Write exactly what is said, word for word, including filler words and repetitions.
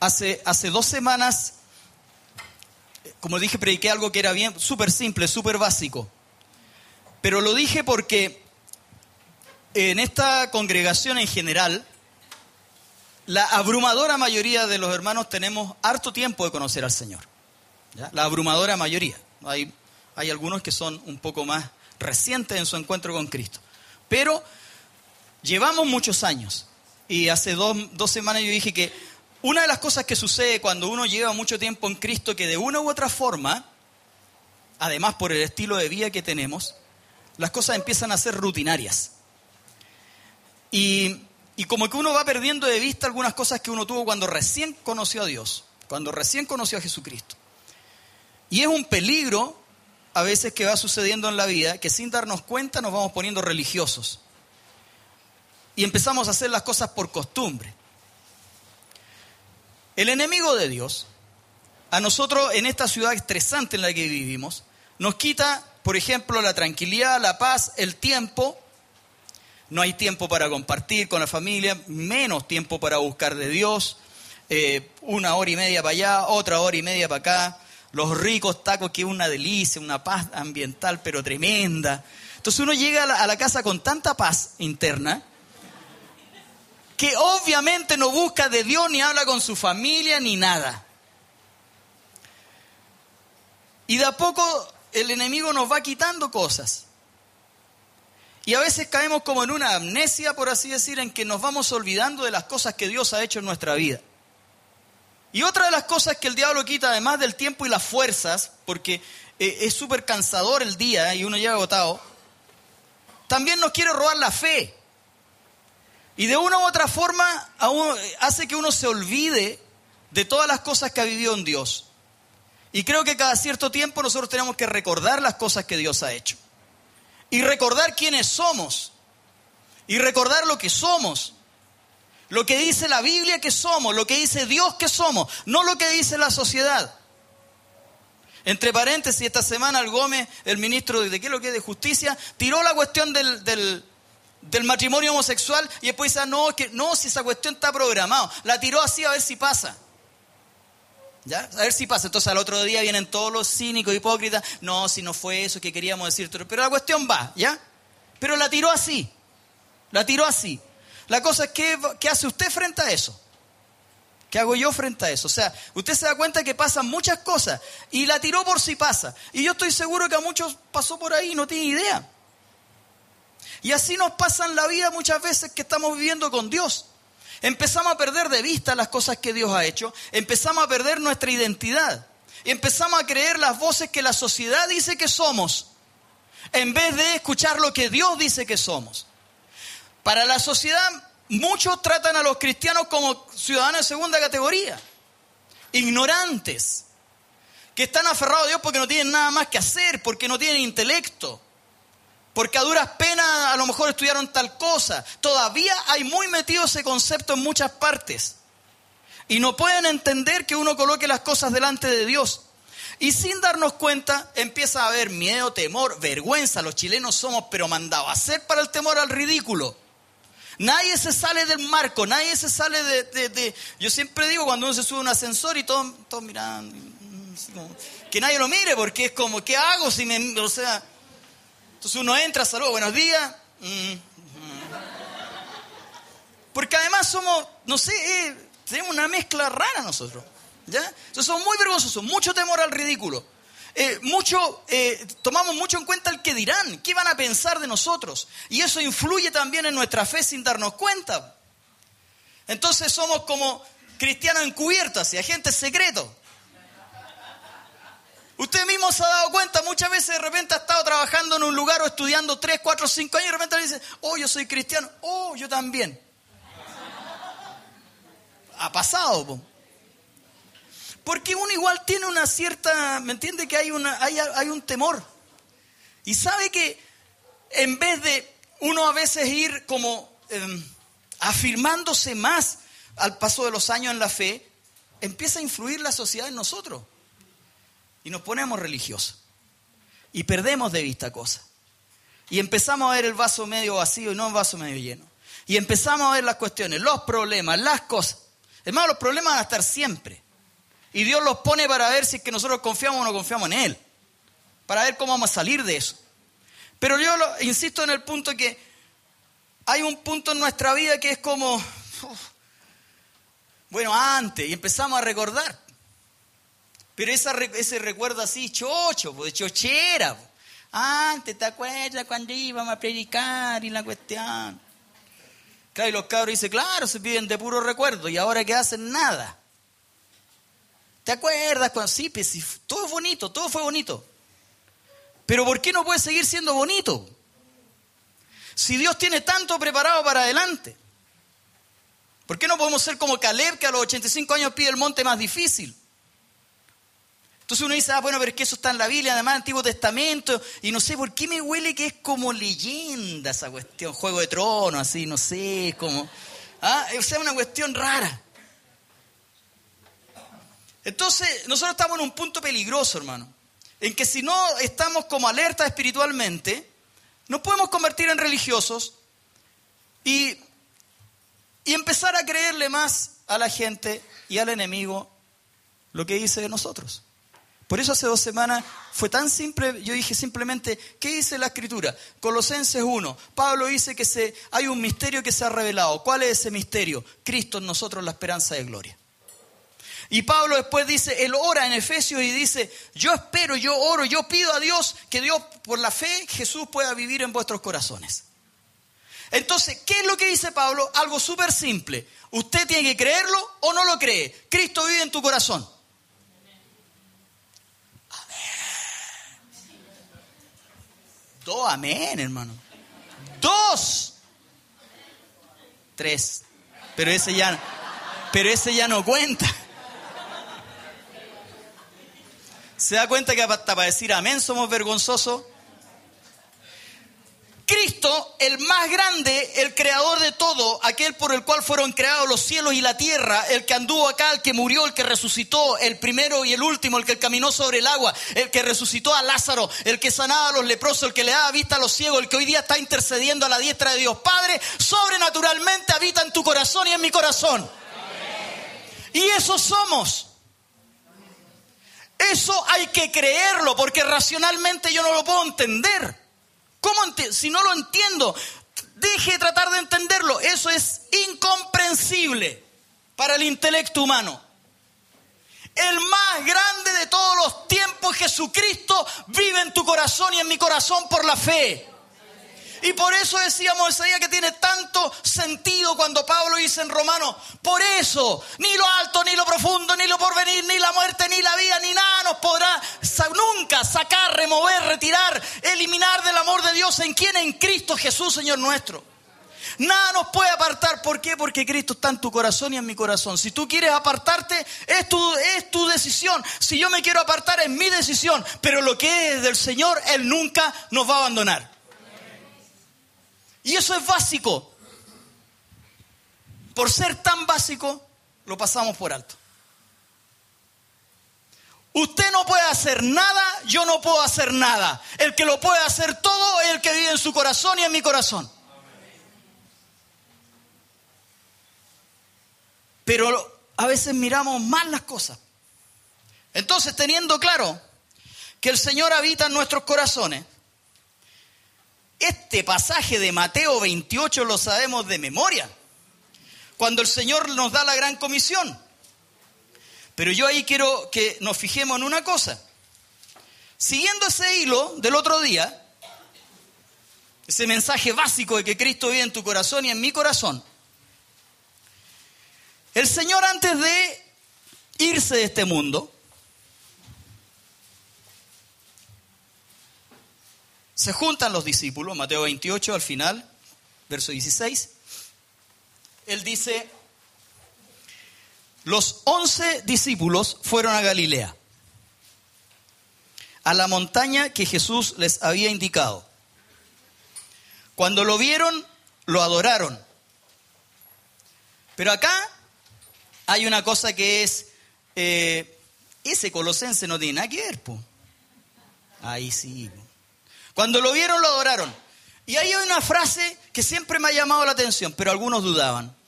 hace, hace dos semanas, como dije, prediqué algo que era bien, súper simple, súper básico. Pero lo dije porque en esta congregación en general, la abrumadora mayoría de los hermanos tenemos harto tiempo de conocer al Señor. ¿Ya? La abrumadora mayoría. Hay, hay algunos que son un poco más recientes en su encuentro con Cristo. Pero llevamos muchos años. Y hace dos, dos semanas yo dije que una de las cosas que sucede cuando uno lleva mucho tiempo en Cristo, que de una u otra forma, además por el estilo de vida que tenemos, las cosas empiezan a ser rutinarias. Y, y como que uno va perdiendo de vista algunas cosas que uno tuvo cuando recién conoció a Dios, cuando recién conoció a Jesucristo. Y es un peligro a veces que va sucediendo en la vida, que sin darnos cuenta nos vamos poniendo religiosos. Y empezamos a hacer las cosas por costumbre. El enemigo de Dios, a nosotros en esta ciudad estresante en la que vivimos, nos quita, por ejemplo, la tranquilidad, la paz, el tiempo. No hay tiempo para compartir con la familia, menos tiempo para buscar de Dios. Eh, una hora y media para allá, otra hora y media para acá. Los ricos tacos, que es una delicia, una paz ambiental, pero tremenda. Entonces uno llega a la, a la casa con tanta paz interna, que obviamente no busca de Dios, ni habla con su familia, ni nada. Y de a poco el enemigo nos va quitando cosas. Y a veces caemos como en una amnesia, por así decir, en que nos vamos olvidando de las cosas que Dios ha hecho en nuestra vida. Y otra de las cosas que el diablo quita, además del tiempo y las fuerzas, porque eh, es súper cansador el día y uno llega agotado, también nos quiere robar la fe. Y de una u otra forma a uno, hace que uno se olvide de todas las cosas que ha vivido en Dios. Y creo que cada cierto tiempo nosotros tenemos que recordar las cosas que Dios ha hecho. Y recordar quiénes somos. Y recordar lo que somos. Lo que dice la Biblia que somos, lo que dice Dios que somos, no lo que dice la sociedad. Entre paréntesis, esta semana el Gómez, el ministro de, ¿de qué es lo que es? De Justicia, tiró la cuestión del, del, del matrimonio homosexual y después dice, no, que, no, si esa cuestión está programada. La tiró así a ver si pasa. ¿Ya? A ver si pasa. Entonces al otro día vienen todos los cínicos, hipócritas. No, si no fue eso que queríamos decir. Pero la cuestión va, ¿ya? Pero la tiró así. La tiró así. La cosa es, ¿qué, ¿qué hace usted frente a eso? ¿Qué hago yo frente a eso? O sea, usted se da cuenta que pasan muchas cosas y la tiró por si pasa. Y yo estoy seguro que a muchos pasó por ahí y no tiene idea. Y así nos pasa en la vida muchas veces que estamos viviendo con Dios. Empezamos a perder de vista las cosas que Dios ha hecho. Empezamos a perder nuestra identidad. Y empezamos a creer las voces que la sociedad dice que somos, en vez de escuchar lo que Dios dice que somos. Para la sociedad, muchos tratan a los cristianos como ciudadanos de segunda categoría, ignorantes, que están aferrados a Dios porque no tienen nada más que hacer, porque no tienen intelecto, porque a duras penas a lo mejor estudiaron tal cosa. Todavía hay muy metido ese concepto en muchas partes y no pueden entender que uno coloque las cosas delante de Dios. Y sin darnos cuenta empieza a haber miedo, temor, vergüenza. Los chilenos somos pero mandados a hacer para el temor al ridículo. Nadie se sale del marco, nadie se sale de, de, de... Yo siempre digo cuando uno se sube a un ascensor y todos todo mirando, que nadie lo mire porque es como, ¿qué hago si me...? O sea, entonces uno entra, saluda, buenos días. Mm, mm. Porque además somos, no sé, eh, tenemos una mezcla rara nosotros, ¿ya? Entonces somos muy vergonzosos, mucho temor al ridículo. Eh, mucho, eh, tomamos mucho en cuenta el que dirán, qué van a pensar de nosotros. Y eso influye también en nuestra fe sin darnos cuenta. Entonces somos como cristianos encubiertos, así, agentes secretos. Usted mismo se ha dado cuenta, muchas veces de repente ha estado trabajando en un lugar o estudiando tres, cuatro, cinco años y de repente le dice, oh, yo soy cristiano, oh, yo también. Ha pasado, po. Porque uno igual tiene una cierta, ¿me entiende? Que hay, una, hay, hay un temor. Y sabe que en vez de uno a veces ir como eh, afirmándose más al paso de los años en la fe, empieza a influir la sociedad en nosotros. Y nos ponemos religiosos. Y perdemos de vista cosas. Y empezamos a ver el vaso medio vacío y no el vaso medio lleno. Y empezamos a ver las cuestiones, los problemas, las cosas. Hermano, los problemas van a estar siempre. Y Dios los pone para ver si es que nosotros confiamos o no confiamos en Él. Para ver cómo vamos a salir de eso. Pero yo lo, insisto en el punto que hay un punto en nuestra vida que es como, uf, bueno, antes, y empezamos a recordar. Pero esa, ese recuerdo así, chocho, de chochera. Antes, ¿te acuerdas cuando íbamos a predicar y la cuestión? Claro, y los cabros dicen, claro, se piden de puro recuerdo, y ahora que hacen nada. ¿Te acuerdas cuando sí, pues, sí, todo es bonito, todo fue bonito? Pero ¿por qué no puede seguir siendo bonito? Si Dios tiene tanto preparado para adelante. ¿Por qué no podemos ser como Caleb, que a los ochenta y cinco años pide el monte más difícil? Entonces uno dice, ah, bueno, pero es que eso está en la Biblia, además Antiguo Testamento, y no sé por qué me huele que es como leyenda esa cuestión, Juego de Tronos, así, no sé, como, ah, o sea, una cuestión rara. Entonces, nosotros estamos en un punto peligroso, hermano, en que si no estamos como alerta espiritualmente, nos podemos convertir en religiosos y, y empezar a creerle más a la gente y al enemigo lo que dice de nosotros. Por eso hace dos semanas fue tan simple, yo dije simplemente, ¿qué dice la Escritura? Colosenses uno, Pablo dice que se, hay un misterio que se ha revelado. ¿Cuál es ese misterio? Cristo en nosotros, la esperanza de gloria. Y Pablo después dice, él ora en Efesios y dice, yo espero, yo oro, yo pido a Dios que Dios, por la fe, Jesús pueda vivir en vuestros corazones. Entonces, ¿qué es lo que dice Pablo? Algo súper simple. Usted tiene que creerlo o no lo cree. Cristo vive en tu corazón. Dos amén, hermano. Dos. Tres. Pero ese ya, pero ese ya no cuenta. ¿Se da cuenta que hasta para decir amén somos vergonzosos? Cristo, el más grande, el creador de todo, aquel por el cual fueron creados los cielos y la tierra, el que anduvo acá, el que murió, el que resucitó, el primero y el último, el que caminó sobre el agua, el que resucitó a Lázaro, el que sanaba a los leprosos, el que le daba vista a los ciegos, el que hoy día está intercediendo a la diestra de Dios Padre, sobrenaturalmente habita en tu corazón y en mi corazón. Amén. Y eso somos. Eso hay que creerlo, porque racionalmente yo no lo puedo entender. ¿Cómo ent- si no lo entiendo, deje de tratar de entenderlo? Eso es incomprensible para el intelecto humano. El más grande de todos los tiempos, Jesucristo, vive en tu corazón y en mi corazón por la fe. Y por eso decíamos ese día que tiene tanto sentido cuando Pablo dice en Romanos, por eso, ni lo alto, ni lo profundo, ni lo porvenir, ni la muerte, ni la vida, ni nada nos podrá nunca sacar, remover, retirar, eliminar del amor de Dios. ¿En quién? En Cristo Jesús, Señor nuestro. Nada nos puede apartar. ¿Por qué? Porque Cristo está en tu corazón y en mi corazón. Si tú quieres apartarte, es tu, es tu decisión. Si yo me quiero apartar, es mi decisión. Pero lo que es del Señor, Él nunca nos va a abandonar. Y eso es básico. Por ser tan básico, lo pasamos por alto. Usted no puede hacer nada, yo no puedo hacer nada. El que lo puede hacer todo es el que vive en su corazón y en mi corazón. Pero a veces miramos mal las cosas. Entonces, teniendo claro que el Señor habita en nuestros corazones, este pasaje de Mateo veintiocho lo sabemos de memoria, cuando el Señor nos da la gran comisión. Pero yo ahí quiero que nos fijemos en una cosa. Siguiendo ese hilo del otro día, ese mensaje básico de que Cristo vive en tu corazón y en mi corazón, el Señor, antes de irse de este mundo, se juntan los discípulos, Mateo veintiocho al final, verso dieciséis. Él dice, los once discípulos fueron a Galilea, a la montaña que Jesús les había indicado. Cuando lo vieron, lo adoraron. Pero acá hay una cosa que es, eh, ese Colosense no tiene nada que ver, po. Ahí sí. Cuando lo vieron, lo adoraron. Y ahí hay una frase que siempre me ha llamado la atención, pero algunos dudaban.